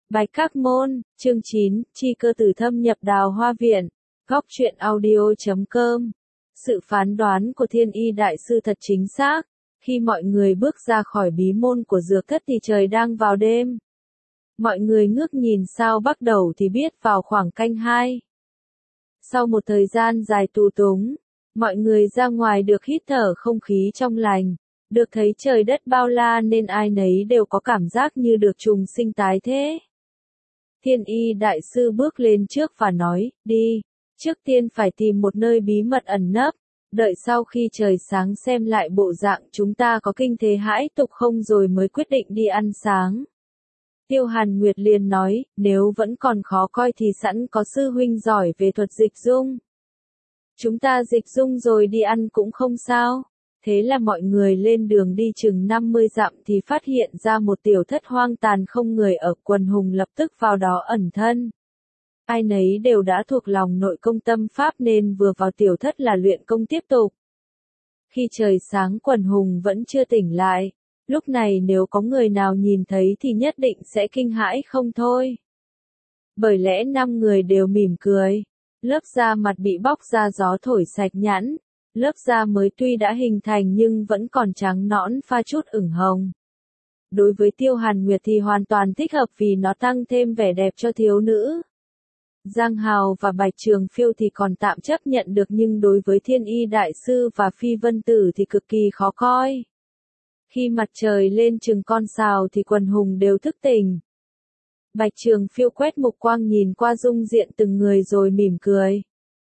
Bạch Các Môn, chương 9, chi cơ tử thâm nhập Đào Hoa Viện, góc truyện audio.com. Sự phán đoán của Thiên Y Đại Sư thật chính xác, khi mọi người bước ra khỏi bí môn của dược thất thì trời đang vào đêm. Mọi người ngước nhìn sao bắt đầu thì biết vào khoảng canh 2. Sau một thời gian dài tù túng, mọi người ra ngoài được hít thở không khí trong lành, được thấy trời đất bao la nên ai nấy đều có cảm giác như được trùng sinh tái thế. Thiên Y Đại Sư bước lên trước và nói, đi, trước tiên phải tìm một nơi bí mật ẩn nấp, đợi sau khi trời sáng xem lại bộ dạng chúng ta có kinh thế hãi tục không rồi mới quyết định đi ăn sáng. Tiêu Hàn Nguyệt liền nói, nếu vẫn còn khó coi thì sẵn có sư huynh giỏi về thuật dịch dung. Chúng ta dịch dung rồi đi ăn cũng không sao. Thế là mọi người lên đường đi chừng 50 dặm thì phát hiện ra một tiểu thất hoang tàn không người ở, quần hùng lập tức vào đó ẩn thân. Ai nấy đều đã thuộc lòng nội công tâm pháp nên vừa vào tiểu thất là luyện công tiếp tục. Khi trời sáng quần hùng vẫn chưa tỉnh lại, lúc này nếu có người nào nhìn thấy thì nhất định sẽ kinh hãi không thôi. Bởi lẽ 5 người đều mỉm cười, lớp da mặt bị bóc ra gió thổi sạch nhẵn. Lớp da mới tuy đã hình thành nhưng vẫn còn trắng nõn pha chút ửng hồng. Đối với Tiêu Hàn Nguyệt thì hoàn toàn thích hợp vì nó tăng thêm vẻ đẹp cho thiếu nữ. Giang Hào và Bạch Trường Phiêu thì còn tạm chấp nhận được nhưng đối với Thiên Y Đại Sư và Phi Vân Tử thì cực kỳ khó coi. Khi mặt trời lên chừng con sào thì quần hùng đều thức tỉnh. Bạch Trường Phiêu quét mục quang nhìn qua dung diện từng người rồi mỉm cười.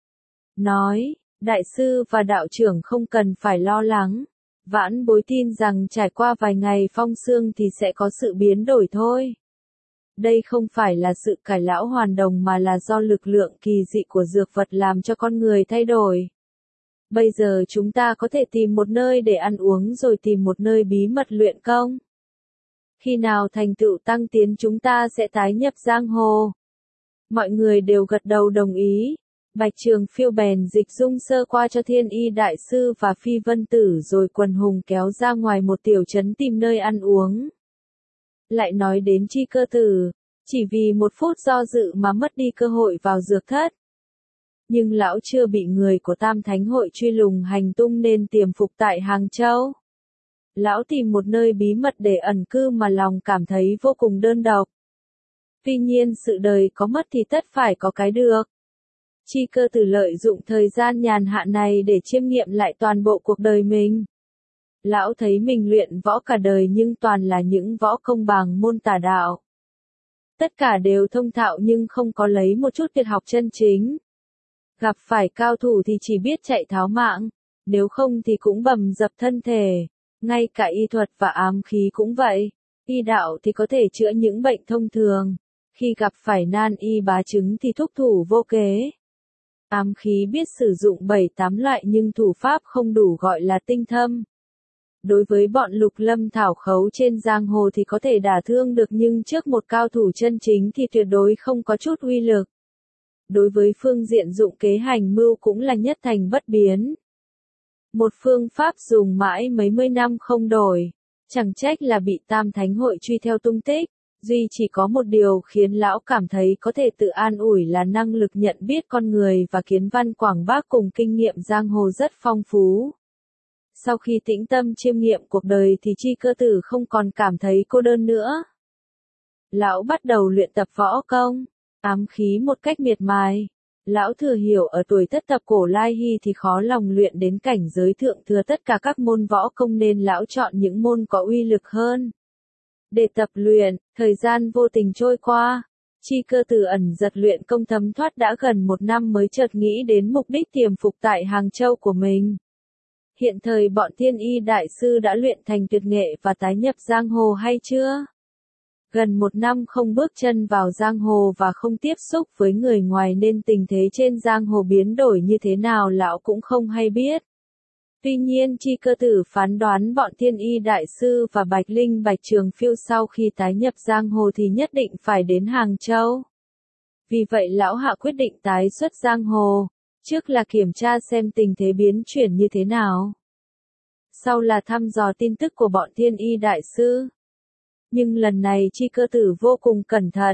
Nói, Đại sư và đạo trưởng không cần phải lo lắng. Vãn bối tin rằng trải qua vài ngày phong sương thì sẽ có sự biến đổi thôi. Đây không phải là sự cải lão hoàn đồng mà là do lực lượng kỳ dị của dược vật làm cho con người thay đổi. Bây giờ chúng ta có thể tìm một nơi để ăn uống rồi tìm một nơi bí mật luyện công. Khi nào thành tựu tăng tiến chúng ta sẽ tái nhập giang hồ. Mọi người đều gật đầu đồng ý. Bạch Trường Phiêu bèn dịch dung sơ qua cho Thiên Y Đại Sư và Phi Vân Tử rồi quần hùng kéo ra ngoài một tiểu trấn tìm nơi ăn uống. Lại nói đến Chi Cơ Tử, chỉ vì một phút do dự mà mất đi cơ hội vào dược thất. Nhưng lão chưa bị người của Tam Thánh Hội truy lùng hành tung nên tiềm phục tại Hàng Châu. Lão tìm một nơi bí mật để ẩn cư mà lòng cảm thấy vô cùng đơn độc. Tuy nhiên sự đời có mất thì tất phải có cái được. Chi Cơ Tử lợi dụng thời gian nhàn hạ này để chiêm nghiệm lại toàn bộ cuộc đời mình. Lão thấy mình luyện võ cả đời nhưng toàn là những võ công bằng môn tà đạo. Tất cả đều thông thạo nhưng không có lấy một chút tuyệt học chân chính. Gặp phải cao thủ thì chỉ biết chạy tháo mạng, nếu không thì cũng bầm dập thân thể. Ngay cả y thuật và ám khí cũng vậy. Y đạo thì có thể chữa những bệnh thông thường. Khi gặp phải nan y bá chứng thì thúc thủ vô kế. Ám khí biết sử dụng 7-8 loại nhưng thủ pháp không đủ gọi là tinh thâm. Đối với bọn lục lâm thảo khấu trên giang hồ thì có thể đả thương được nhưng trước một cao thủ chân chính thì tuyệt đối không có chút uy lực. Đối với phương diện dụng kế hành mưu cũng là nhất thành bất biến. Một phương pháp dùng mãi mấy mươi năm không đổi, chẳng trách là bị Tam Thánh Hội truy theo tung tích. Duy chỉ có một điều khiến lão cảm thấy có thể tự an ủi là năng lực nhận biết con người và kiến văn quảng bác cùng kinh nghiệm giang hồ rất phong phú. Sau khi tĩnh tâm chiêm nghiệm cuộc đời thì Chi Cơ Tử không còn cảm thấy cô đơn nữa. Lão bắt đầu luyện tập võ công, ám khí một cách miệt mài. Lão thừa hiểu ở tuổi thất thập cổ lai hy thì khó lòng luyện đến cảnh giới thượng thừa tất cả các môn võ công nên lão chọn những môn có uy lực hơn. Để tập luyện, thời gian vô tình trôi qua, Chi Cơ Tử ẩn giật luyện công thấm thoát đã gần 1 năm mới chợt nghĩ đến mục đích tiềm phục tại Hàng Châu của mình. Hiện thời bọn Thiên Y Đại Sư đã luyện thành tuyệt nghệ và tái nhập giang hồ hay chưa? Gần 1 năm không bước chân vào giang hồ và không tiếp xúc với người ngoài nên tình thế trên giang hồ biến đổi như thế nào lão cũng không hay biết. Tuy nhiên Chi Cơ Tử phán đoán bọn Thiên Y Đại Sư và Bạch Linh Bạch Trường Phiêu sau khi tái nhập giang hồ thì nhất định phải đến Hàng Châu. Vì vậy lão hạ quyết định tái xuất giang hồ, trước là kiểm tra xem tình thế biến chuyển như thế nào. Sau là thăm dò tin tức của bọn Thiên Y Đại Sư. Nhưng lần này Chi Cơ Tử vô cùng cẩn thận,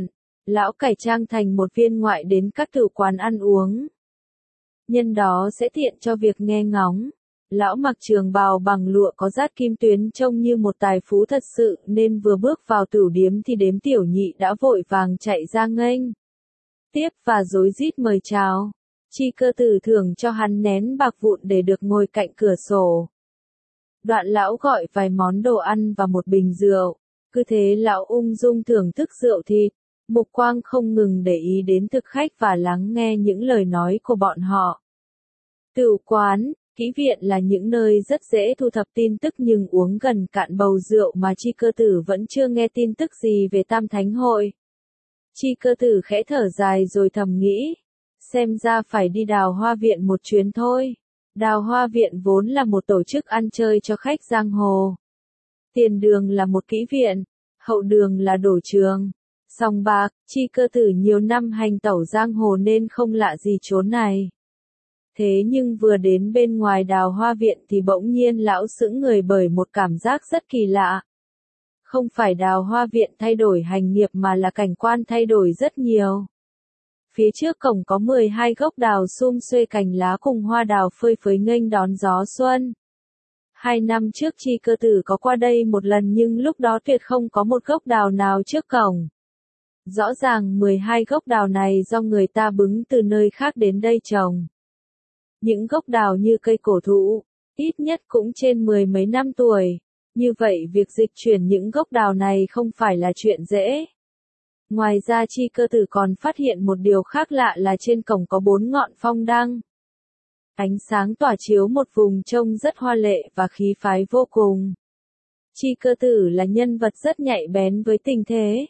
Lão cải trang thành một viên ngoại đến các tử quán ăn uống. Nhân đó sẽ tiện cho việc nghe ngóng. Lão mặc trường bào bằng lụa có dát kim tuyến trông như một tài phú thật sự nên vừa bước vào tửu điếm thì đếm tiểu nhị đã vội vàng chạy ra nghênh tiếp và rối rít mời chào. Chi Cơ Tử thưởng cho hắn nén bạc vụn để được ngồi cạnh cửa sổ. Đoạn lão gọi vài món đồ ăn và một bình rượu. Cứ thế lão ung dung thưởng thức rượu thịt. Mục quang không ngừng để ý đến thực khách và lắng nghe những lời nói của bọn họ. Tửu quán, kỹ viện là những nơi rất dễ thu thập tin tức nhưng uống gần cạn bầu rượu mà Chi Cơ Tử vẫn chưa nghe tin tức gì về Tam Thánh Hội. Chi Cơ Tử khẽ thở dài rồi thầm nghĩ, xem ra phải đi Đào Hoa Viện một chuyến thôi. Đào Hoa Viện vốn là một tổ chức ăn chơi cho khách giang hồ. Tiền đường là một kỹ viện, hậu đường là đổ trường. Sòng bạc, Chi Cơ Tử nhiều năm hành tẩu giang hồ nên không lạ gì chốn này. Thế nhưng vừa đến bên ngoài Đào Hoa Viện thì bỗng nhiên lão sững người bởi một cảm giác rất kỳ lạ. Không phải Đào Hoa Viện thay đổi hành nghiệp mà là cảnh quan thay đổi rất nhiều. Phía trước cổng có 12 gốc đào sum xuê cành lá cùng hoa đào phơi phới nghênh đón gió xuân. 2 năm trước Chi Cơ Tử có qua đây một lần nhưng lúc đó tuyệt không có một gốc đào nào trước cổng. Rõ ràng 12 gốc đào này do người ta bứng từ nơi khác đến đây trồng. Những gốc đào như cây cổ thụ, ít nhất cũng trên 10 mấy năm tuổi. Như vậy việc dịch chuyển những gốc đào này không phải là chuyện dễ. Ngoài ra Chi Cơ Tử còn phát hiện một điều khác lạ là trên cổng có 4 ngọn phong đăng. Ánh sáng tỏa chiếu một vùng trông rất hoa lệ và khí phái vô cùng. Chi Cơ Tử là nhân vật rất nhạy bén với tình thế.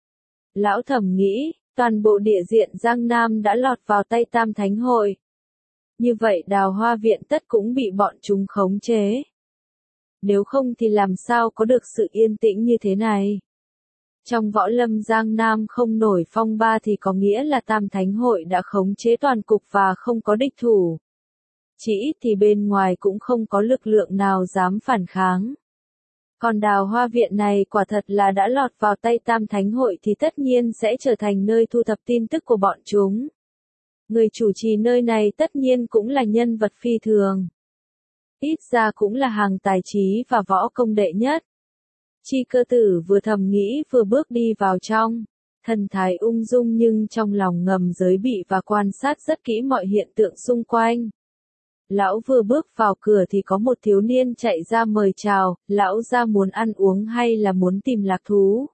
Lão thầm nghĩ, toàn bộ địa diện Giang Nam đã lọt vào tay Tam Thánh Hội. Như vậy Đào Hoa Viện tất cũng bị bọn chúng khống chế. Nếu không thì làm sao có được sự yên tĩnh như thế này? Trong võ lâm Giang Nam không nổi phong ba thì có nghĩa là Tam Thánh Hội đã khống chế toàn cục và không có địch thủ. Chỉ ít thì bên ngoài cũng không có lực lượng nào dám phản kháng. Còn Đào Hoa Viện này quả thật là đã lọt vào tay Tam Thánh Hội thì tất nhiên sẽ trở thành nơi thu thập tin tức của bọn chúng. Người chủ trì nơi này tất nhiên cũng là nhân vật phi thường. Ít ra cũng là hàng tài trí và võ công đệ nhất. Chi Cơ Tử vừa thầm nghĩ vừa bước đi vào trong. Thần thái ung dung nhưng trong lòng ngầm giới bị và quan sát rất kỹ mọi hiện tượng xung quanh. Lão vừa bước vào cửa thì có một thiếu niên chạy ra mời chào, lão ra muốn ăn uống hay là muốn tìm lạc thú?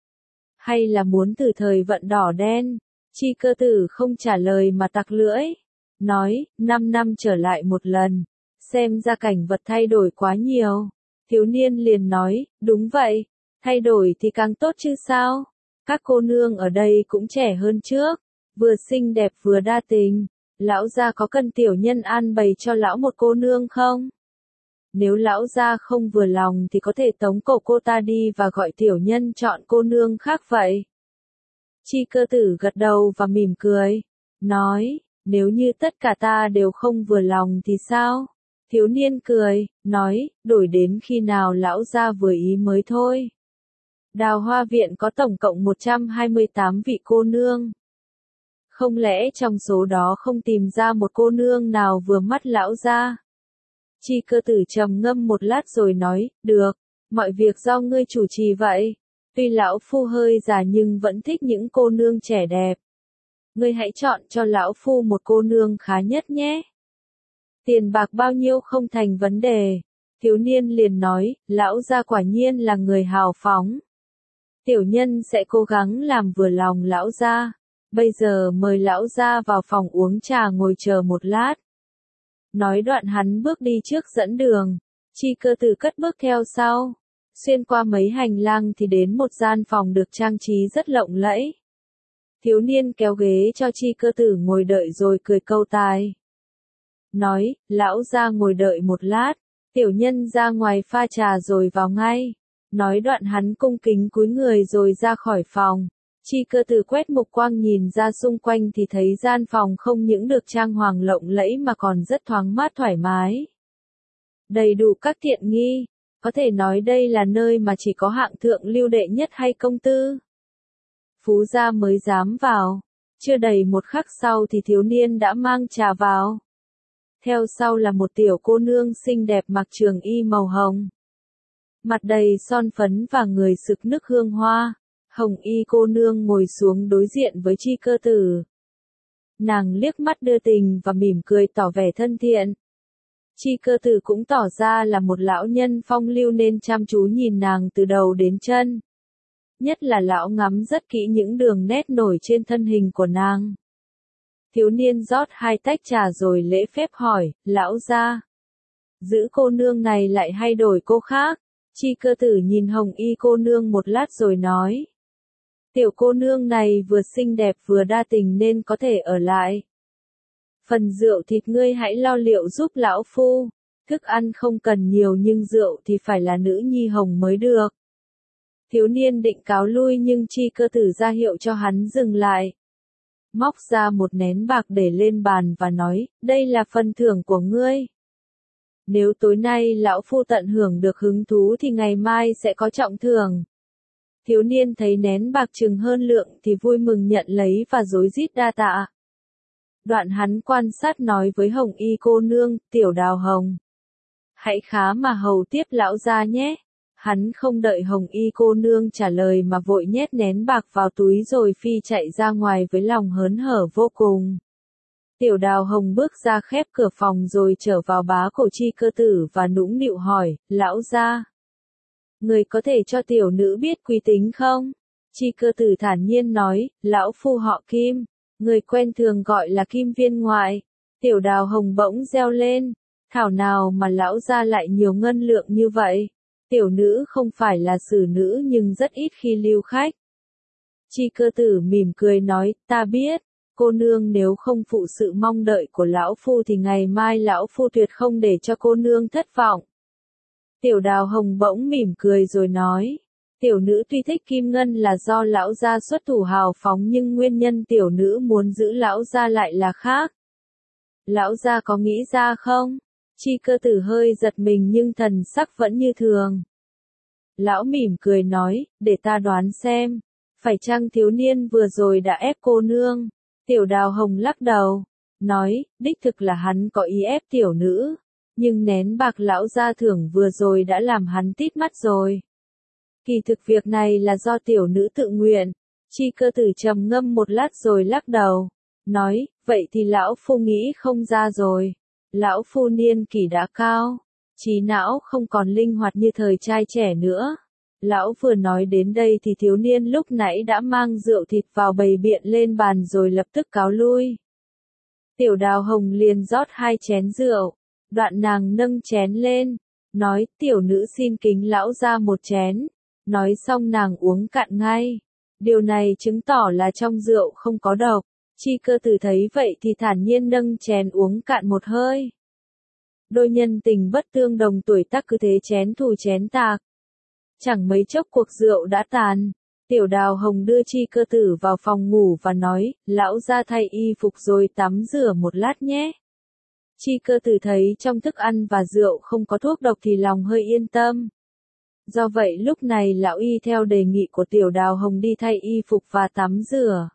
Hay là muốn từ thời vận đỏ đen? Chi Cơ Tử không trả lời mà tặc lưỡi. Nói, 5 năm trở lại một lần. Xem ra cảnh vật thay đổi quá nhiều. Thiếu niên liền nói, đúng vậy. Thay đổi thì càng tốt chứ sao? Các cô nương ở đây cũng trẻ hơn trước. Vừa xinh đẹp vừa đa tình. Lão gia có cần tiểu nhân an bày cho lão một cô nương không? Nếu lão gia không vừa lòng thì có thể tống cổ cô ta đi và gọi tiểu nhân chọn cô nương khác vậy. Chi Cơ Tử gật đầu và mỉm cười. Nói, nếu như tất cả ta đều không vừa lòng thì sao? Thiếu niên cười, nói, đổi đến khi nào lão gia vừa ý mới thôi. Đào Hoa Viện có tổng cộng 128 vị cô nương. Không lẽ trong số đó không tìm ra một cô nương nào vừa mắt lão gia? Chi Cơ Tử trầm ngâm một lát rồi nói, được, mọi việc do ngươi chủ trì vậy. Tuy lão phu hơi già nhưng vẫn thích những cô nương trẻ đẹp. Ngươi hãy chọn cho lão phu một cô nương khá nhất nhé. Tiền bạc bao nhiêu không thành vấn đề. Thiếu niên liền nói, lão gia quả nhiên là người hào phóng. Tiểu nhân sẽ cố gắng làm vừa lòng lão gia. Bây giờ mời lão gia vào phòng uống trà ngồi chờ một lát. Nói đoạn hắn bước đi trước dẫn đường. Chi Cơ Tử cất bước theo sau. Xuyên qua mấy hành lang thì đến một gian phòng được trang trí rất lộng lẫy. Thiếu niên kéo ghế cho Chi Cơ Tử ngồi đợi rồi cười câu tài. Nói, lão gia ngồi đợi một lát, tiểu nhân ra ngoài pha trà rồi vào ngay. Nói đoạn hắn cung kính cúi người rồi ra khỏi phòng. Chi Cơ Tử quét mục quang nhìn ra xung quanh thì thấy gian phòng không những được trang hoàng lộng lẫy mà còn rất thoáng mát thoải mái. Đầy đủ các tiện nghi, có thể nói đây là nơi mà chỉ có hạng thượng lưu đệ nhất hay công tư. Phú gia mới dám vào. Chưa đầy một khắc sau thì thiếu niên đã mang trà vào. Theo sau là một tiểu cô nương xinh đẹp mặc trường y màu hồng. Mặt đầy son phấn và người sực nức hương hoa. Hồng y cô nương ngồi xuống đối diện với Chi Cơ Tử. Nàng liếc mắt đưa tình và mỉm cười tỏ vẻ thân thiện. Chi Cơ Tử cũng tỏ ra là một lão nhân phong lưu nên chăm chú nhìn nàng từ đầu đến chân. Nhất là lão ngắm rất kỹ những đường nét nổi trên thân hình của nàng. Thiếu niên rót 2 tách trà rồi lễ phép hỏi, lão gia, giữ cô nương này lại hay đổi cô khác? Chi Cơ Tử nhìn hồng y cô nương một lát rồi nói. Tiểu cô nương này vừa xinh đẹp vừa đa tình nên có thể ở lại. Phần rượu thịt ngươi hãy lo liệu giúp lão phu. Thức ăn không cần nhiều nhưng rượu thì phải là nữ nhi hồng mới được. Thiếu niên định cáo lui nhưng Chi Cơ Tử ra hiệu cho hắn dừng lại. Móc ra một nén bạc để lên bàn và nói, đây là phần thưởng của ngươi. Nếu tối nay lão phu tận hưởng được hứng thú thì ngày mai sẽ có trọng thưởng. Thiếu niên thấy nén bạc chừng hơn lượng thì vui mừng nhận lấy và rối rít đa tạ. Đoạn hắn quan sát nói với hồng y cô nương, tiểu đào hồng. Hãy khá mà hầu tiếp lão gia nhé. Hắn không đợi hồng y cô nương trả lời mà vội nhét nén bạc vào túi rồi phi chạy ra ngoài với lòng hớn hở vô cùng. Tiểu đào hồng bước ra khép cửa phòng rồi trở vào bá cổ Chi Cơ Tử và nũng nịu hỏi, lão gia. Người có thể cho tiểu nữ biết quý tính không? Chi Cơ Tử thản nhiên nói, lão phu họ Kim, người quen thường gọi là Kim viên ngoại. Tiểu đào hồng bỗng reo lên, thảo nào mà lão gia lại nhiều ngân lượng như vậy. Tiểu nữ không phải là xử nữ nhưng rất ít khi lưu khách. Chi Cơ Tử mỉm cười nói, ta biết, cô nương nếu không phụ sự mong đợi của lão phu thì ngày mai lão phu tuyệt không để cho cô nương thất vọng. Tiểu đào hồng bỗng mỉm cười rồi nói, tiểu nữ tuy thích kim ngân là do lão gia xuất thủ hào phóng nhưng nguyên nhân tiểu nữ muốn giữ lão gia lại là khác. Lão gia có nghĩ ra không? Chi Cơ Tử hơi giật mình nhưng thần sắc vẫn như thường. Lão mỉm cười nói, để ta đoán xem, phải chăng thiếu niên vừa rồi đã ép cô nương? Tiểu đào hồng lắc đầu, nói, đích thực là hắn có ý ép tiểu nữ, nhưng nén bạc lão gia thưởng vừa rồi đã làm hắn tít mắt rồi. Kỳ thực việc này là do tiểu nữ tự nguyện. Chi Cơ Tử trầm ngâm một lát rồi lắc đầu, nói, vậy thì lão phu nghĩ không ra rồi. Lão phu niên kỷ đã cao, trí não không còn linh hoạt như thời trai trẻ nữa. Lão vừa nói đến đây thì thiếu niên lúc nãy đã mang rượu thịt vào bày biện lên bàn rồi lập tức cáo lui. Tiểu đào hồng liền rót 2 chén rượu, đoạn nàng nâng chén lên, nói tiểu nữ xin kính lão ra một chén, nói xong nàng uống cạn ngay. Điều này chứng tỏ là trong rượu không có độc. Chi Cơ Tử thấy vậy thì thản nhiên nâng chén uống cạn một hơi. Đôi nhân tình bất tương đồng tuổi tác cứ thế chén thù chén tạc. Chẳng mấy chốc cuộc rượu đã tàn. Tiểu đào hồng đưa Chi Cơ Tử vào phòng ngủ và nói, lão ra thay y phục rồi tắm rửa một lát nhé. Chi Cơ Tử thấy trong thức ăn và rượu không có thuốc độc thì lòng hơi yên tâm. Do vậy lúc này lão y theo đề nghị của tiểu đào hồng đi thay y phục và tắm rửa.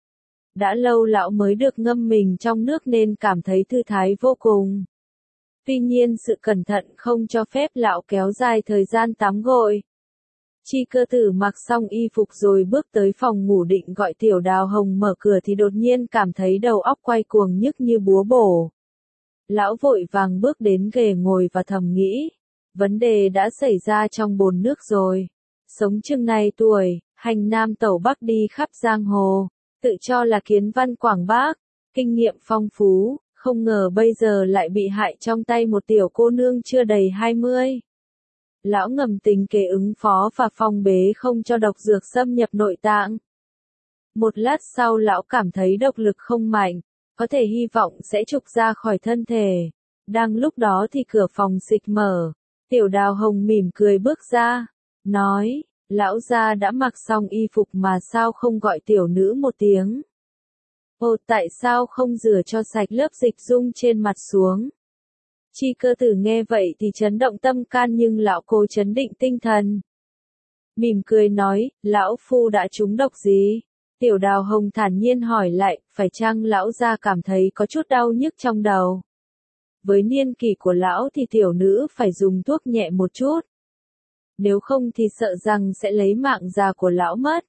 Đã lâu lão mới được ngâm mình trong nước nên cảm thấy thư thái vô cùng. Tuy nhiên sự cẩn thận không cho phép lão kéo dài thời gian tắm gội. Chi Cơ Tử mặc xong y phục rồi bước tới phòng ngủ định gọi tiểu đào hồng mở cửa thì đột nhiên cảm thấy đầu óc quay cuồng nhức như búa bổ. Lão vội vàng bước đến ghề ngồi và thầm nghĩ, vấn đề đã xảy ra trong bồn nước rồi. Sống chừng này tuổi, hành nam tẩu bắc đi khắp giang hồ, tự cho là kiến văn quảng bác, kinh nghiệm phong phú, không ngờ bây giờ lại bị hại trong tay một tiểu cô nương chưa đầy 20. Lão ngầm tính kế ứng phó và phòng bế không cho độc dược xâm nhập nội tạng. Một lát sau lão cảm thấy độc lực không mạnh, có thể hy vọng sẽ trục ra khỏi thân thể. Đang lúc đó thì cửa phòng xịch mở, tiểu đào hồng mỉm cười bước ra, nói, lão gia đã mặc xong y phục mà sao không gọi tiểu nữ một tiếng. Ồ, tại sao không rửa cho sạch lớp dịch dung trên mặt xuống? Chi Cơ Tử nghe vậy thì chấn động tâm can nhưng lão cố chấn định tinh thần. Mỉm cười nói, lão phu đã trúng độc gì? Tiểu Đào Hồng thản nhiên hỏi lại, phải chăng lão gia cảm thấy có chút đau nhức trong đầu? Với niên kỷ của lão thì tiểu nữ phải dùng thuốc nhẹ một chút. Nếu không thì sợ rằng sẽ lấy mạng già của lão mất.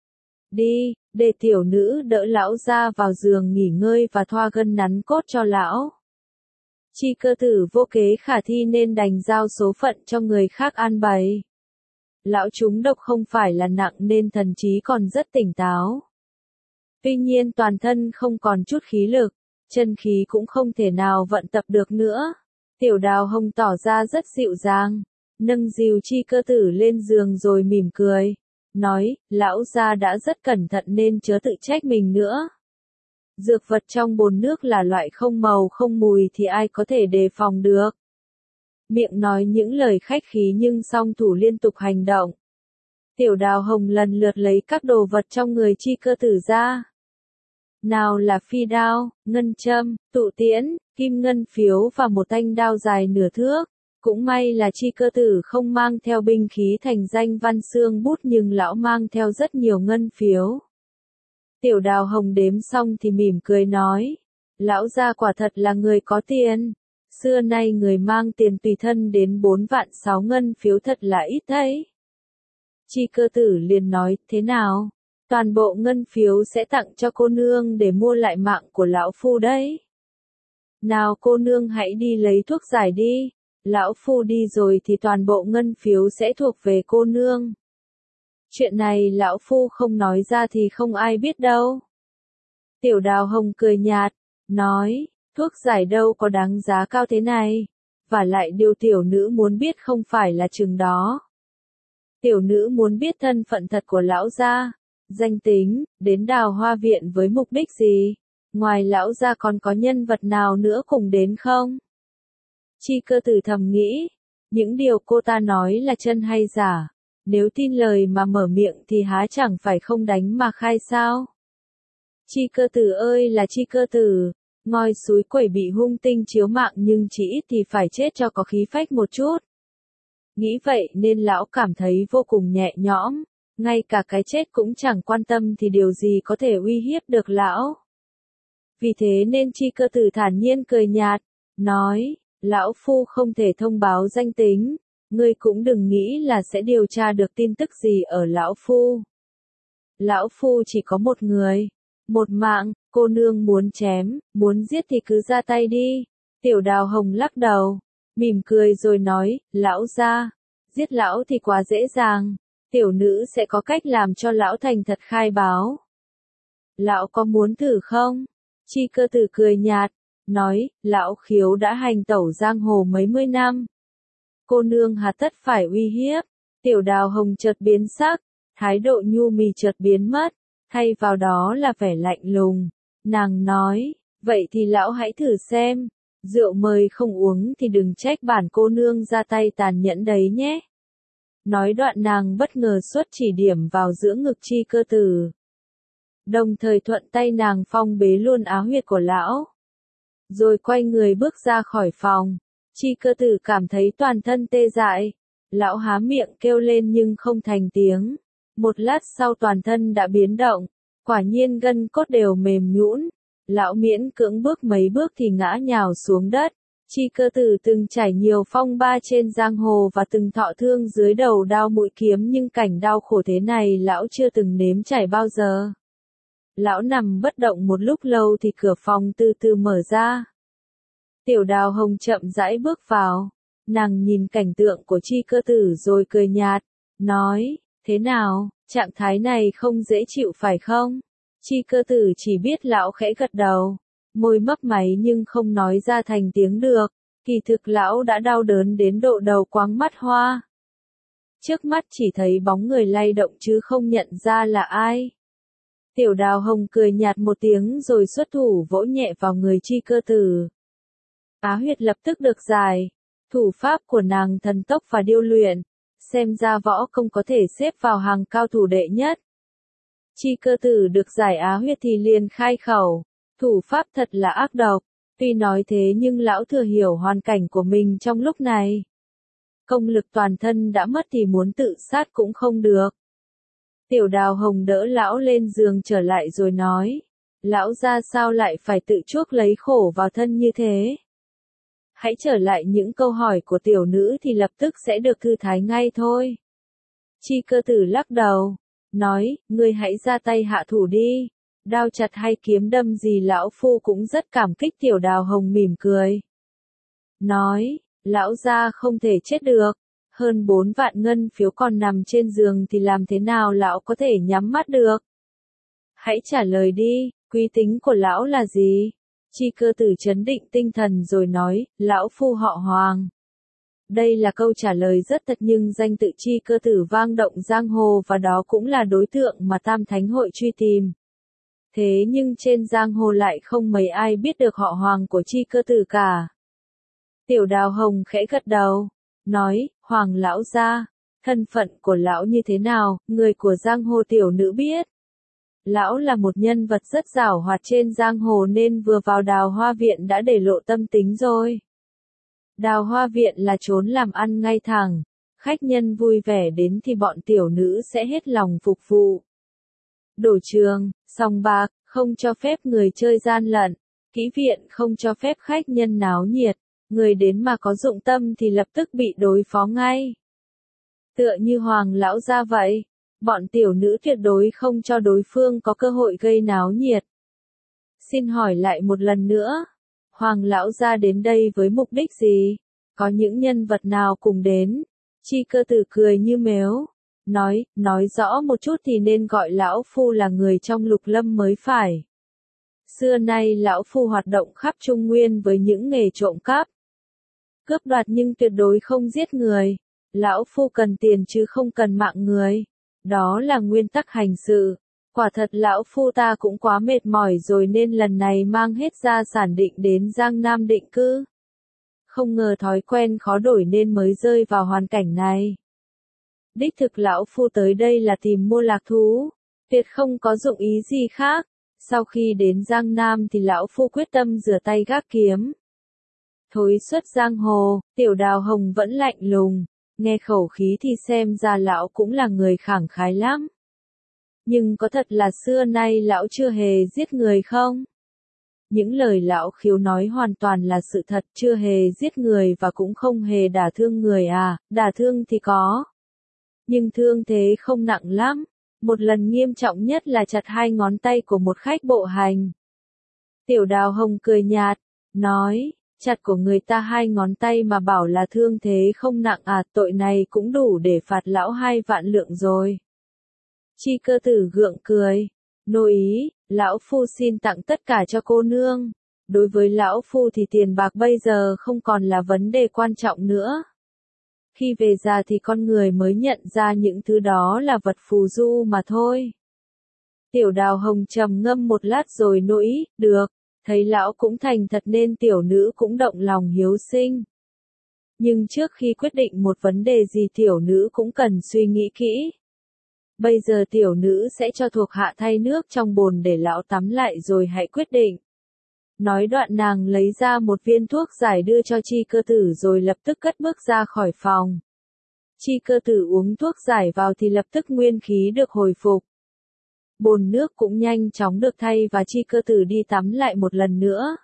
Đi, để tiểu nữ đỡ lão ra vào giường nghỉ ngơi và thoa gân nắn cốt cho lão. Chi Cơ Tử vô kế khả thi nên đành giao số phận cho người khác an bày. Lão trúng độc không phải là nặng nên thần trí còn rất tỉnh táo. Tuy nhiên toàn thân không còn chút khí lực, chân khí cũng không thể nào vận tập được nữa. Tiểu Đào Hồng tỏ ra rất dịu dàng, nâng dìu Chi Cơ Tử lên giường rồi mỉm cười, nói, lão gia đã rất cẩn thận nên chớ tự trách mình nữa. Dược vật trong bồn nước là loại không màu không mùi thì ai có thể đề phòng được. Miệng nói những lời khách khí nhưng song thủ liên tục hành động. Tiểu Đào Hồng lần lượt lấy các đồ vật trong người Chi Cơ Tử ra. Nào là phi đao, ngân châm, tụ tiễn, kim ngân phiếu và một thanh đao dài nửa thước. Cũng may là Chi Cơ Tử không mang theo binh khí thành danh văn xương bút nhưng lão mang theo rất nhiều ngân phiếu. Tiểu Đào Hồng đếm xong thì mỉm cười nói, lão gia quả thật là người có tiền. Xưa nay người mang tiền tùy thân đến 4 vạn 6 ngân phiếu thật là ít đấy. Chi Cơ Tử liền nói, thế nào? Toàn bộ ngân phiếu sẽ tặng cho cô nương để mua lại mạng của lão phu đấy. Nào cô nương hãy đi lấy thuốc giải đi. Lão phu đi rồi thì toàn bộ ngân phiếu sẽ thuộc về cô nương. Chuyện này lão phu không nói ra thì không ai biết đâu. Tiểu Đào Hồng cười nhạt, nói, thuốc giải đâu có đáng giá cao thế này. Và lại điều tiểu nữ muốn biết không phải là chừng đó. Tiểu nữ muốn biết thân phận thật của lão gia, danh tính, đến Đào Hoa Viện với mục đích gì. Ngoài lão gia còn có nhân vật nào nữa cùng đến không? Chi Cơ Tử thầm nghĩ, những điều cô ta nói là chân hay giả, nếu tin lời mà mở miệng thì há chẳng phải không đánh mà khai sao. Chi Cơ Tử ơi là Chi Cơ Tử, ngoi súi quẩy bị hung tinh chiếu mạng nhưng chỉ ít thì phải chết cho có khí phách một chút. Nghĩ vậy nên lão cảm thấy vô cùng nhẹ nhõm, ngay cả cái chết cũng chẳng quan tâm thì điều gì có thể uy hiếp được lão. Vì thế nên Chi Cơ Tử thản nhiên cười nhạt, nói, lão phu không thể thông báo danh tính, ngươi cũng đừng nghĩ là sẽ điều tra được tin tức gì ở lão phu. Lão phu chỉ có một người, một mạng, cô nương muốn chém, muốn giết thì cứ ra tay đi. Tiểu Đào Hồng lắc đầu, mỉm cười rồi nói, lão gia, giết lão thì quá dễ dàng, tiểu nữ sẽ có cách làm cho lão thành thật khai báo. Lão có muốn thử không? Chi Cơ Tử cười nhạt, nói, lão khiếu đã hành tẩu giang hồ mấy mươi năm. Cô nương hà tất phải uy hiếp. Tiểu Đào Hồng chợt biến sắc, thái độ nhu mì chợt biến mất, thay vào đó là vẻ lạnh lùng. Nàng nói, vậy thì lão hãy thử xem, rượu mời không uống thì đừng trách bản cô nương ra tay tàn nhẫn đấy nhé. Nói đoạn nàng bất ngờ xuất chỉ điểm vào giữa ngực Chi Cơ Tử. Đồng thời thuận tay nàng phong bế luôn áo huyệt của lão. Rồi quay người bước ra khỏi phòng. Chi Cơ Tử cảm thấy toàn thân tê dại. Lão há miệng kêu lên nhưng không thành tiếng. Một lát sau toàn thân đã biến động. Quả nhiên gân cốt đều mềm nhũn. Lão miễn cưỡng bước mấy bước thì ngã nhào xuống đất. Chi Cơ Tử từng trải nhiều phong ba trên giang hồ và từng thọ thương dưới đầu đao mũi kiếm nhưng cảnh đau khổ thế này lão chưa từng nếm trải bao giờ. Lão nằm bất động một lúc lâu thì cửa phòng từ từ mở ra. Tiểu Đào Hồng chậm rãi bước vào. Nàng nhìn cảnh tượng của Chi Cơ Tử rồi cười nhạt, nói, thế nào, trạng thái này không dễ chịu phải không? Chi Cơ Tử chỉ biết lão khẽ gật đầu, môi mấp máy nhưng không nói ra thành tiếng được, kỳ thực lão đã đau đớn đến độ đầu quáng mắt hoa. Trước mắt chỉ thấy bóng người lay động chứ không nhận ra là ai. Tiểu Đào Hồng cười nhạt một tiếng rồi xuất thủ vỗ nhẹ vào người Chi Cơ Tử. Á huyệt lập tức được giải. Thủ pháp của nàng thần tốc và điêu luyện, xem ra võ công có thể xếp vào hàng cao thủ đệ nhất. Chi Cơ Tử được giải á huyệt thì liền khai khẩu, thủ pháp thật là ác độc. Tuy nói thế nhưng lão thừa hiểu hoàn cảnh của mình trong lúc này. Công lực toàn thân đã mất thì muốn tự sát cũng không được. Tiểu Đào Hồng đỡ lão lên giường trở lại rồi nói. Lão gia sao lại phải tự chuốc lấy khổ vào thân như thế? Hãy trở lại những câu hỏi của tiểu nữ thì lập tức sẽ được thư thái ngay thôi. Chi Cơ Tử lắc đầu, nói, ngươi hãy ra tay hạ thủ đi. Đao chặt hay kiếm đâm gì lão phu cũng rất cảm kích. Tiểu Đào Hồng mỉm cười. Nói, lão gia không thể chết được. Hơn 4 vạn ngân phiếu còn nằm trên giường thì làm thế nào lão có thể nhắm mắt được? Hãy trả lời đi, quý tính của lão là gì? Chi Cơ Tử trấn định tinh thần rồi nói, lão phu họ Hoàng. Đây là câu trả lời rất thật nhưng danh tự Chi Cơ Tử vang động giang hồ và đó cũng là đối tượng mà Tam Thánh hội truy tìm. Thế nhưng trên giang hồ lại không mấy ai biết được họ Hoàng của Chi Cơ Tử cả. Tiểu Đào Hồng khẽ gật đầu, nói, Hoàng lão gia, thân phận của lão như thế nào, người của giang hồ tiểu nữ biết. Lão là một nhân vật rất giàu hoạt trên giang hồ nên vừa vào Đào Hoa Viện đã để lộ tâm tính rồi. Đào Hoa Viện là chốn làm ăn ngay thẳng, khách nhân vui vẻ đến thì bọn tiểu nữ sẽ hết lòng phục vụ. Đổ trường, sòng bạc, không cho phép người chơi gian lận, kỹ viện không cho phép khách nhân náo nhiệt, người đến mà có dụng tâm thì lập tức bị đối phó ngay. Tựa như Hoàng lão gia vậy, bọn tiểu nữ tuyệt đối không cho đối phương có cơ hội gây náo nhiệt. Xin hỏi lại một lần nữa, Hoàng lão gia đến đây với mục đích gì? Có những nhân vật nào cùng đến? Chi Cơ Tử cười như mếu, nói rõ một chút thì nên gọi lão phu là người trong Lục Lâm mới phải. Xưa nay lão phu hoạt động khắp Trung Nguyên với những nghề trộm cắp, cướp đoạt nhưng tuyệt đối không giết người. Lão phu cần tiền chứ không cần mạng người. Đó là nguyên tắc hành sự. Quả thật lão phu ta cũng quá mệt mỏi rồi nên lần này mang hết gia sản định đến Giang Nam định cư. Không ngờ thói quen khó đổi nên mới rơi vào hoàn cảnh này. Đích thực lão phu tới đây là tìm mua lạc thú, tuyệt không có dụng ý gì khác. Sau khi đến Giang Nam thì lão phu quyết tâm rửa tay gác kiếm. Thối xuất giang hồ, Tiểu Đào Hồng vẫn lạnh lùng, nghe khẩu khí thì xem ra lão cũng là người khẳng khái lắm. Nhưng có thật là xưa nay lão chưa hề giết người không? Những lời lão khiếu nói hoàn toàn là sự thật, chưa hề giết người và cũng không hề đả thương người à, đả thương thì có. Nhưng thương thế không nặng lắm, một lần nghiêm trọng nhất là chặt 2 ngón tay của một khách bộ hành. Tiểu Đào Hồng cười nhạt, nói, chặt của người ta 2 ngón tay mà bảo là thương thế không nặng à, tội này cũng đủ để phạt lão 2 vạn lượng rồi. Chi Cơ Tử gượng cười, nô ý, lão phu xin tặng tất cả cho cô nương. Đối với lão phu thì tiền bạc bây giờ không còn là vấn đề quan trọng nữa. Khi về già thì con người mới nhận ra những thứ đó là vật phù du mà thôi. Tiểu Đào Hồng trầm ngâm một lát rồi nỗi, được, thấy lão cũng thành thật nên tiểu nữ cũng động lòng hiếu sinh. Nhưng trước khi quyết định một vấn đề gì tiểu nữ cũng cần suy nghĩ kỹ. Bây giờ tiểu nữ sẽ cho thuộc hạ thay nước trong bồn để lão tắm lại rồi hãy quyết định. Nói đoạn nàng lấy ra một viên thuốc giải đưa cho Chi Cơ Tử rồi lập tức cất bước ra khỏi phòng. Chi Cơ Tử uống thuốc giải vào thì lập tức nguyên khí được hồi phục. Bồn nước cũng nhanh chóng được thay và Chi Cơ Tử đi tắm lại một lần nữa.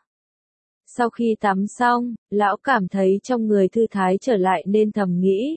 Sau khi tắm xong, lão cảm thấy trong người thư thái trở lại nên thầm nghĩ.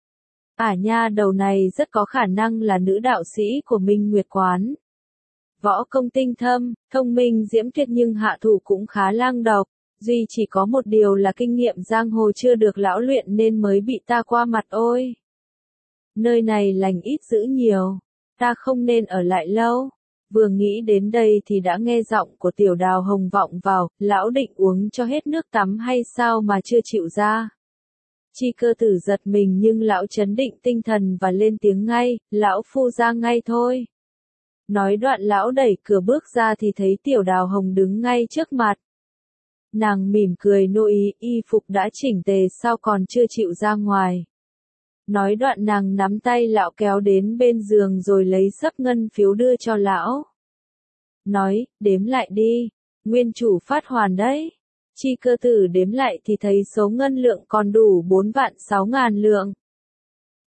Nha đầu này rất có khả năng là nữ đạo sĩ của Minh Nguyệt Quán. Võ công tinh thâm, thông minh diễm tuyệt nhưng hạ thủ cũng khá lang độc, duy chỉ có một điều là kinh nghiệm giang hồ chưa được lão luyện nên mới bị ta qua mặt ôi. Nơi này lành ít dữ nhiều, ta không nên ở lại lâu. Vừa nghĩ đến đây thì đã nghe giọng của Tiểu Đào Hồng vọng vào, lão định uống cho hết nước tắm hay sao mà chưa chịu ra. Chi Cơ Tử giật mình nhưng lão trấn định tinh thần và lên tiếng ngay, lão phu ra ngay thôi. Nói đoạn lão đẩy cửa bước ra thì thấy Tiểu Đào Hồng đứng ngay trước mặt. Nàng mỉm cười nô ý, y phục đã chỉnh tề sao còn chưa chịu ra ngoài. Nói đoạn nàng nắm tay lão kéo đến bên giường rồi lấy xấp ngân phiếu đưa cho lão. Nói, đếm lại đi, nguyên chủ phát hoàn đấy. Chi Cơ Tử đếm lại thì thấy số ngân lượng còn đủ 4.600.000 lượng.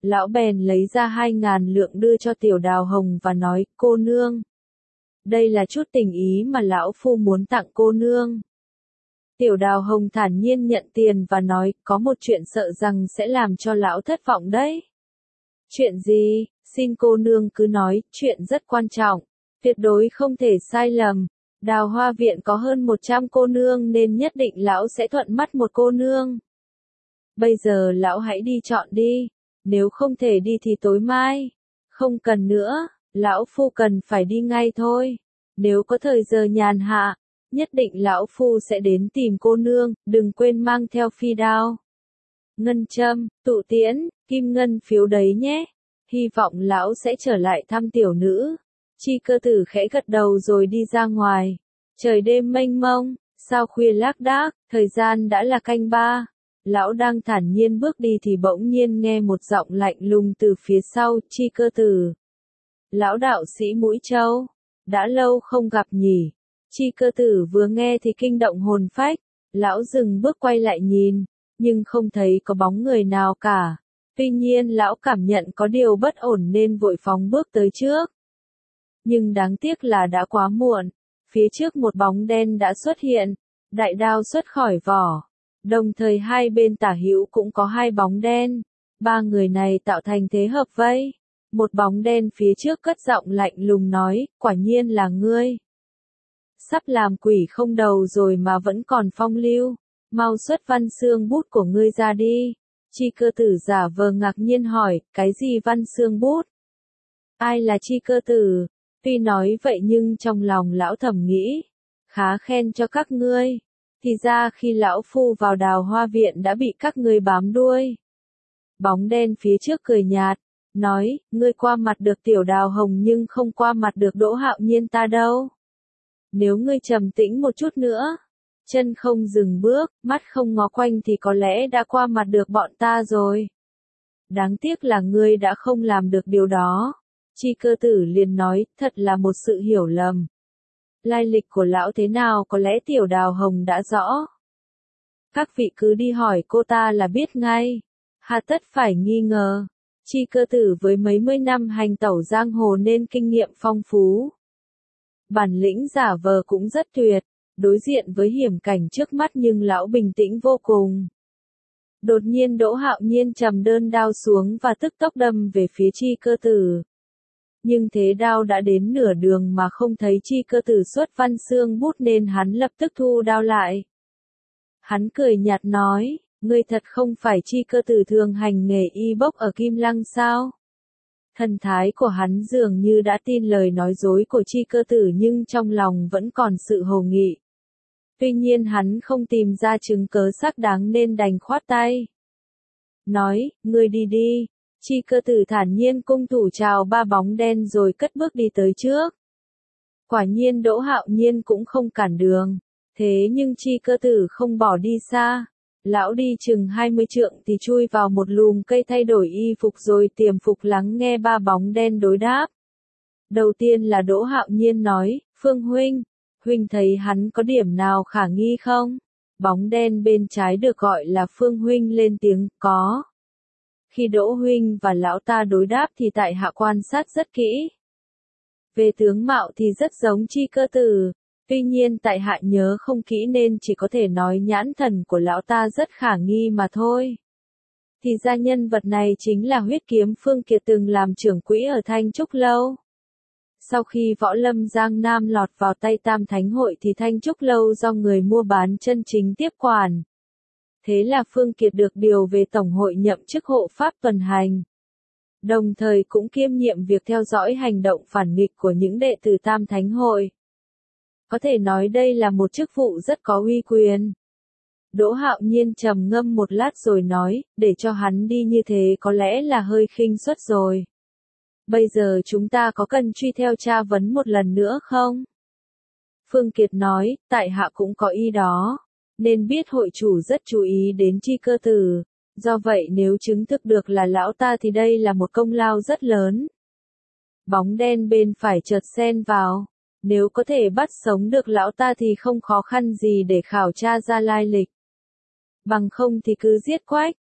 Lão bèn lấy ra 2.000 lượng đưa cho Tiểu Đào Hồng và nói, cô nương. Đây là chút tình ý mà lão phu muốn tặng cô nương. Tiểu Đào Hồng thản nhiên nhận tiền và nói, có một chuyện sợ rằng sẽ làm cho lão thất vọng đấy. Chuyện gì? Xin cô nương cứ nói, chuyện rất quan trọng, tuyệt đối không thể sai lầm. Đào Hoa Viện có hơn 100 cô nương nên nhất định lão sẽ thuận mắt một cô nương. Bây giờ lão hãy đi chọn đi, nếu không thể đi thì tối mai. Không cần nữa, lão phu cần phải đi ngay thôi. Nếu có thời giờ nhàn hạ, nhất định lão phu sẽ đến tìm cô nương, đừng quên mang theo phi đao, ngân châm, tụ tiễn, kim ngân phiếu đấy nhé. Hy vọng lão sẽ trở lại thăm tiểu nữ. Chi Cơ Tử khẽ gật đầu rồi đi ra ngoài. Trời đêm mênh mông, sao khuya lác đác, thời gian đã là canh 3. Lão đang thản nhiên bước đi thì bỗng nhiên nghe một giọng lạnh lùng từ phía sau, Chi Cơ Tử. Lão đạo sĩ Mũi Châu, đã lâu không gặp nhỉ. Chi Cơ Tử vừa nghe thì kinh động hồn phách, lão dừng bước quay lại nhìn, nhưng không thấy có bóng người nào cả. Tuy nhiên lão cảm nhận có điều bất ổn nên vội phóng bước tới trước. Nhưng đáng tiếc là đã quá muộn, phía trước một bóng đen đã xuất hiện, đại đao xuất khỏi vỏ. Đồng thời hai bên tả hữu cũng có 2 bóng đen, 3 người này tạo thành thế hợp vây. Một bóng đen phía trước cất giọng lạnh lùng nói, quả nhiên là ngươi. Sắp làm quỷ không đầu rồi mà vẫn còn phong lưu, mau xuất văn xương bút của ngươi ra đi. Chi Cơ Tử giả vờ ngạc nhiên hỏi, cái gì văn xương bút? Ai là Chi Cơ Tử? Tuy nói vậy nhưng trong lòng lão thầm nghĩ, khá khen cho các ngươi. Thì ra khi lão phu vào Đào Hoa Viện đã bị các ngươi bám đuôi. Bóng đen phía trước cười nhạt, nói, ngươi qua mặt được Tiểu Đào Hồng nhưng không qua mặt được Đỗ Hạo Nhiên ta đâu. Nếu ngươi trầm tĩnh một chút nữa, chân không dừng bước, mắt không ngó quanh thì có lẽ đã qua mặt được bọn ta rồi. Đáng tiếc là ngươi đã không làm được điều đó. Chi Cơ Tử liền nói, thật là một sự hiểu lầm. Lai lịch của lão thế nào có lẽ Tiểu Đào Hồng đã rõ. Các vị cứ đi hỏi cô ta là biết ngay. Hà tất phải nghi ngờ. Chi Cơ Tử với mấy mươi năm hành tẩu giang hồ nên kinh nghiệm phong phú. Bản lĩnh giả vờ cũng rất tuyệt. Đối diện với hiểm cảnh trước mắt nhưng lão bình tĩnh vô cùng. Đột nhiên Đỗ Hạo Nhiên trầm đơn đao xuống và tức tốc đâm về phía Chi Cơ Tử. Nhưng thế đao đã đến nửa đường mà không thấy Chi Cơ Tử xuất văn xương bút nên hắn lập tức thu đao lại. Hắn cười nhạt nói, ngươi thật không phải Chi Cơ Tử thường hành nghề y bốc ở Kim Lăng sao? Thần thái của hắn dường như đã tin lời nói dối của Chi Cơ Tử nhưng trong lòng vẫn còn sự hồ nghị. Tuy nhiên hắn không tìm ra chứng cớ xác đáng nên đành khoát tay. Nói, ngươi đi đi. Chi Cơ Tử thản nhiên cung thủ chào 3 bóng đen rồi cất bước đi tới trước. Quả nhiên Đỗ Hạo Nhiên cũng không cản đường. Thế nhưng Chi Cơ Tử không bỏ đi xa. Lão đi chừng 20 trượng thì chui vào một lùm cây thay đổi y phục rồi tiềm phục lắng nghe 3 bóng đen đối đáp. Đầu tiên là Đỗ Hạo Nhiên nói, Phương huynh, huynh thấy hắn có điểm nào khả nghi không? Bóng đen bên trái được gọi là Phương huynh lên tiếng, có. Khi Đỗ huynh và lão ta đối đáp thì tại hạ quan sát rất kỹ. Về tướng mạo thì rất giống Chi Cơ Tử, tuy nhiên tại hạ nhớ không kỹ nên chỉ có thể nói nhãn thần của lão ta rất khả nghi mà thôi. Thì ra nhân vật này chính là Huyết Kiếm Phương Kiệt từng làm trưởng quỹ ở Thanh Trúc Lâu. Sau khi Võ Lâm Giang Nam lọt vào tay Tam Thánh Hội thì Thanh Trúc Lâu do người mua bán chân chính tiếp quản. Thế là Phương Kiệt được điều về Tổng hội nhậm chức hộ pháp tuần hành. Đồng thời cũng kiêm nhiệm việc theo dõi hành động phản nghịch của những đệ tử Tam Thánh Hội. Có thể nói đây là một chức vụ rất có uy quyền. Đỗ Hạo Nhiên trầm ngâm một lát rồi nói, để cho hắn đi như thế có lẽ là hơi khinh suất rồi. Bây giờ chúng ta có cần truy theo tra vấn một lần nữa không? Phương Kiệt nói, tại hạ cũng có ý đó. Nên biết hội chủ rất chú ý đến Chi Cơ Tử. Do vậy nếu chứng thực được là lão ta thì đây là một công lao rất lớn. Bóng đen bên phải chợt xen vào. Nếu có thể bắt sống được lão ta thì không khó khăn gì để khảo tra ra lai lịch. Bằng không thì cứ giết quách.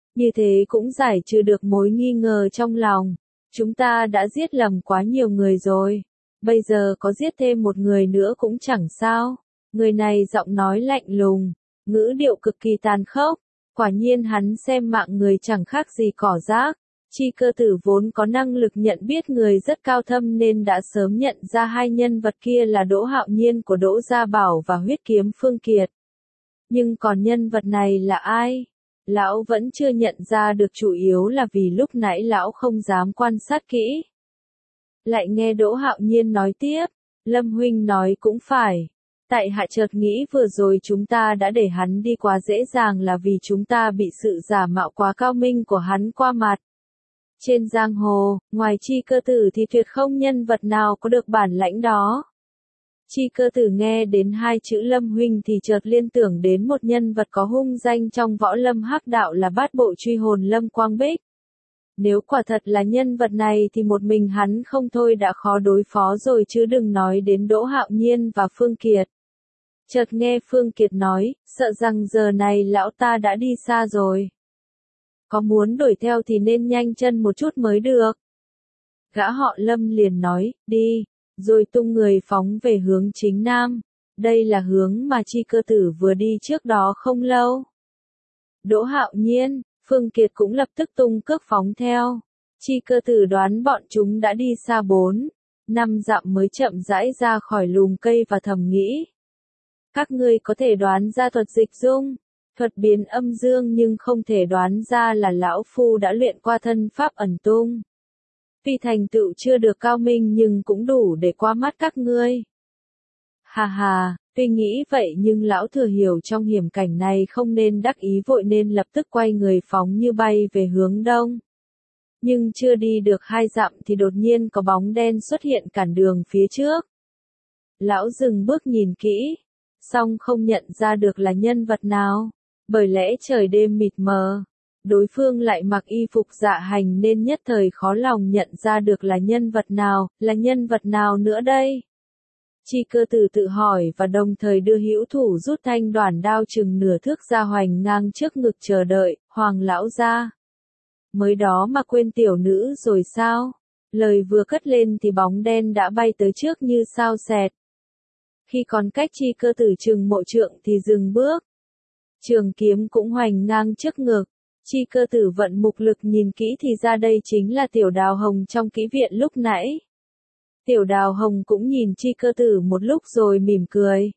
Như thế cũng giải trừ được mối nghi ngờ trong lòng. Chúng ta đã giết lầm quá nhiều người rồi. Bây giờ có giết thêm một người nữa cũng chẳng sao. Người này giọng nói lạnh lùng, ngữ điệu cực kỳ tàn khốc. Quả nhiên hắn xem mạng người chẳng khác gì cỏ rác. Chi Cơ Tử vốn có năng lực nhận biết người rất cao thâm nên đã sớm nhận ra hai nhân vật kia là Đỗ Hạo Nhiên của Đỗ Gia Bảo và Huyết Kiếm Phương Kiệt. Nhưng còn nhân vật này là ai? Lão vẫn chưa nhận ra được, chủ yếu là vì lúc nãy lão không dám quan sát kỹ. Lại nghe Đỗ Hạo Nhiên nói tiếp, Lâm huynh nói cũng phải. Tại hạ chợt nghĩ vừa rồi chúng ta đã để hắn đi quá dễ dàng là vì chúng ta bị sự giả mạo quá cao minh của hắn qua mặt. Trên giang hồ, ngoài Chi Cơ Tử thì tuyệt không nhân vật nào có được bản lãnh đó. Chi Cơ Tử nghe đến hai chữ Lâm huynh thì chợt liên tưởng đến một nhân vật có hung danh trong võ lâm hắc đạo là Bát Bộ Truy Hồn Lâm Quang Bích. Nếu quả thật là nhân vật này thì một mình hắn không thôi đã khó đối phó rồi chứ đừng nói đến Đỗ Hạo Nhiên và Phương Kiệt. Chợt nghe Phương Kiệt nói, sợ rằng giờ này lão ta đã đi xa rồi. Có muốn đuổi theo thì nên nhanh chân một chút mới được. Gã họ Lâm liền nói, đi, rồi tung người phóng về hướng chính nam. Đây là hướng mà Chi Cơ Tử vừa đi trước đó không lâu. Đỗ Hạo Nhiên, Phương Kiệt cũng lập tức tung cước phóng theo. Chi Cơ Tử đoán bọn chúng đã đi xa 4-5 dặm mới chậm rãi ra khỏi lùm cây và thầm nghĩ. Các ngươi có thể đoán ra thuật dịch dung, thuật biến âm dương nhưng không thể đoán ra là lão phu đã luyện qua thân pháp ẩn tung. Tuy thành tựu chưa được cao minh nhưng cũng đủ để qua mắt các ngươi. Hà hà, tuy nghĩ vậy nhưng lão thừa hiểu trong hiểm cảnh này không nên đắc ý vội nên lập tức quay người phóng như bay về hướng đông. Nhưng chưa đi được 2 dặm thì đột nhiên có bóng đen xuất hiện cản đường phía trước. Lão dừng bước nhìn kỹ, song không nhận ra được là nhân vật nào, bởi lẽ trời đêm mịt mờ. Đối phương lại mặc y phục dạ hành nên nhất thời khó lòng nhận ra được là nhân vật nào nữa đây. Chi Cơ Tử tự hỏi và đồng thời đưa hữu thủ rút thanh đoản đao chừng nửa thước ra hoành ngang trước ngực chờ đợi, Hoàng lão gia. Mới đó mà quên tiểu nữ rồi sao? Lời vừa cất lên thì bóng đen đã bay tới trước như sao xẹt. Khi còn cách Chi Cơ Tử chừng mộ trượng thì dừng bước. Trường kiếm cũng hoành ngang trước ngực. Chi Cơ Tử vận mục lực nhìn kỹ thì ra đây chính là Tiểu Đào Hồng trong kỹ viện lúc nãy. Tiểu Đào Hồng cũng nhìn Chi Cơ Tử một lúc rồi mỉm cười.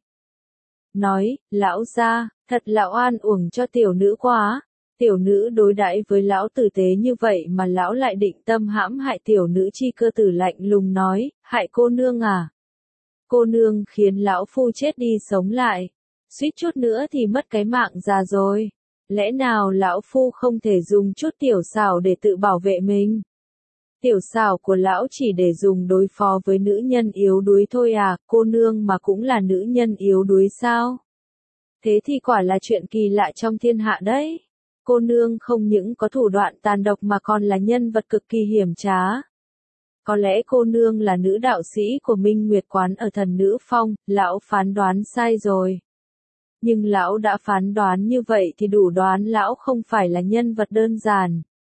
Nói, lão gia, thật là oan uổng cho tiểu nữ quá. Tiểu nữ đối đãi với lão tử tế như vậy mà lão lại định tâm hãm hại tiểu nữ. Chi Cơ Tử lạnh lùng nói, hại cô nương à? Cô nương khiến lão phu chết đi sống lại. Suýt chút nữa thì mất cái mạng già rồi. Lẽ nào lão phu không thể dùng chút tiểu xảo để tự bảo vệ mình? Tiểu xảo của lão chỉ để dùng đối phó với nữ nhân yếu đuối thôi à, cô nương mà cũng là nữ nhân yếu đuối sao? Thế thì quả là chuyện kỳ lạ trong thiên hạ đấy. Cô nương không những có thủ đoạn tàn độc mà còn là nhân vật cực kỳ hiểm trá. Có lẽ cô nương là nữ đạo sĩ của Minh Nguyệt Quán ở Thần Nữ Phong, lão phán đoán sai rồi. Nhưng lão đã phán đoán như vậy thì đủ đoán lão không phải là nhân vật đơn giản.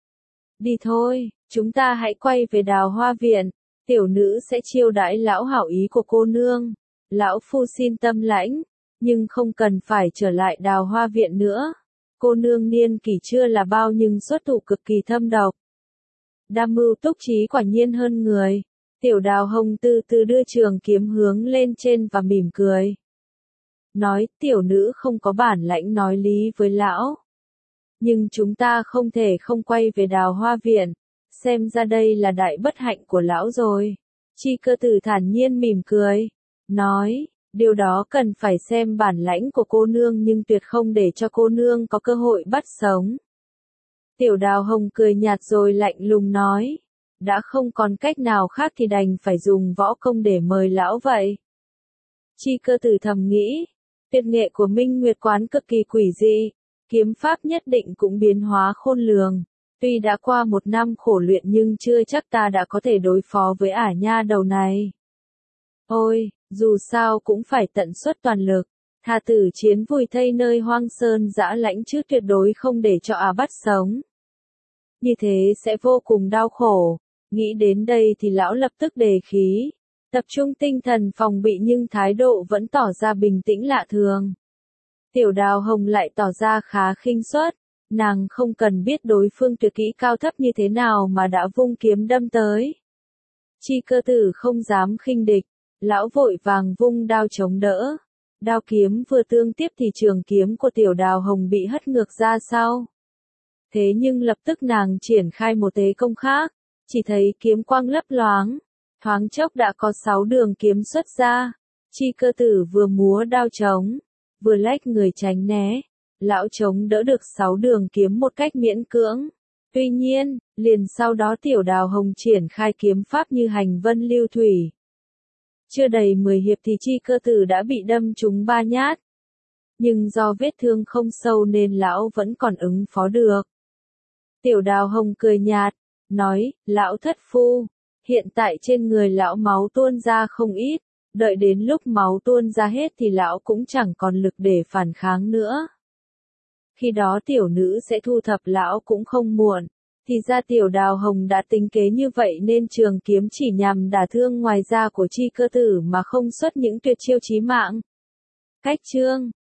Đi thôi, chúng ta hãy quay về Đào Hoa Viện, tiểu nữ sẽ chiêu đãi lão hảo ý của cô nương. Lão phu xin tâm lãnh, nhưng không cần phải trở lại Đào Hoa Viện nữa. Cô nương niên kỷ chưa là bao nhưng xuất thủ cực kỳ thâm độc. Đam mưu túc trí quả nhiên hơn người. Tiểu Đào Hồng từ từ đưa trường kiếm hướng lên trên và mỉm cười. Nói, tiểu nữ không có bản lãnh nói lý với lão. Nhưng chúng ta không thể không quay về Đào Hoa Viện. Xem ra đây là đại bất hạnh của lão rồi. Chi Cơ Tử thản nhiên mỉm cười. Nói, điều đó cần phải xem bản lãnh của cô nương nhưng tuyệt không để cho cô nương có cơ hội bắt sống. Tiểu Đào Hồng cười nhạt rồi lạnh lùng nói. Đã không còn cách nào khác thì đành phải dùng võ công để mời lão vậy. Chi Cơ Tử thầm nghĩ. Tuyệt nghệ của Minh Nguyệt Quán cực kỳ quỷ dị. Kiếm pháp nhất định cũng biến hóa khôn lường. Tuy đã qua 1 năm khổ luyện nhưng chưa chắc ta đã có thể đối phó với ả nha đầu này. Ôi, dù sao cũng phải tận suất toàn lực. Thà tử chiến vùi thây nơi hoang sơn dã lãnh chứ tuyệt đối không để cho bắt sống. Như thế sẽ vô cùng đau khổ. Nghĩ đến đây thì lão lập tức đề khí, tập trung tinh thần phòng bị nhưng thái độ vẫn tỏ ra bình tĩnh lạ thường. Tiểu Đào Hồng lại tỏ ra khá khinh suất, nàng không cần biết đối phương tuyệt kỹ cao thấp như thế nào mà đã vung kiếm đâm tới. Chi Cơ Tử không dám khinh địch, lão vội vàng vung đao chống đỡ. Đao kiếm vừa tương tiếp thì trường kiếm của Tiểu Đào Hồng bị hất ngược ra sau. Thế nhưng lập tức nàng triển khai một thế công khác, chỉ thấy kiếm quang lấp loáng, thoáng chốc đã có 6 đường kiếm xuất ra. Chi Cơ Tử vừa múa đao trống, vừa lách người tránh né, lão chống đỡ được 6 đường kiếm một cách miễn cưỡng. Tuy nhiên, liền sau đó Tiểu Đào Hồng triển khai kiếm pháp như hành vân lưu thủy. Chưa đầy 10 hiệp thì Chi Cơ Tử đã bị đâm trúng 3 nhát. Nhưng do vết thương không sâu nên lão vẫn còn ứng phó được. Tiểu Đào Hồng cười nhạt, nói, lão thất phu, hiện tại trên người lão máu tuôn ra không ít, đợi đến lúc máu tuôn ra hết thì lão cũng chẳng còn lực để phản kháng nữa. Khi đó tiểu nữ sẽ thu thập lão cũng không muộn. Thì ra Tiểu Đào Hồng đã tính kế như vậy nên trường kiếm chỉ nhằm đả thương ngoài da của Chi Cơ Tử mà không xuất những tuyệt chiêu chí mạng. Cách chương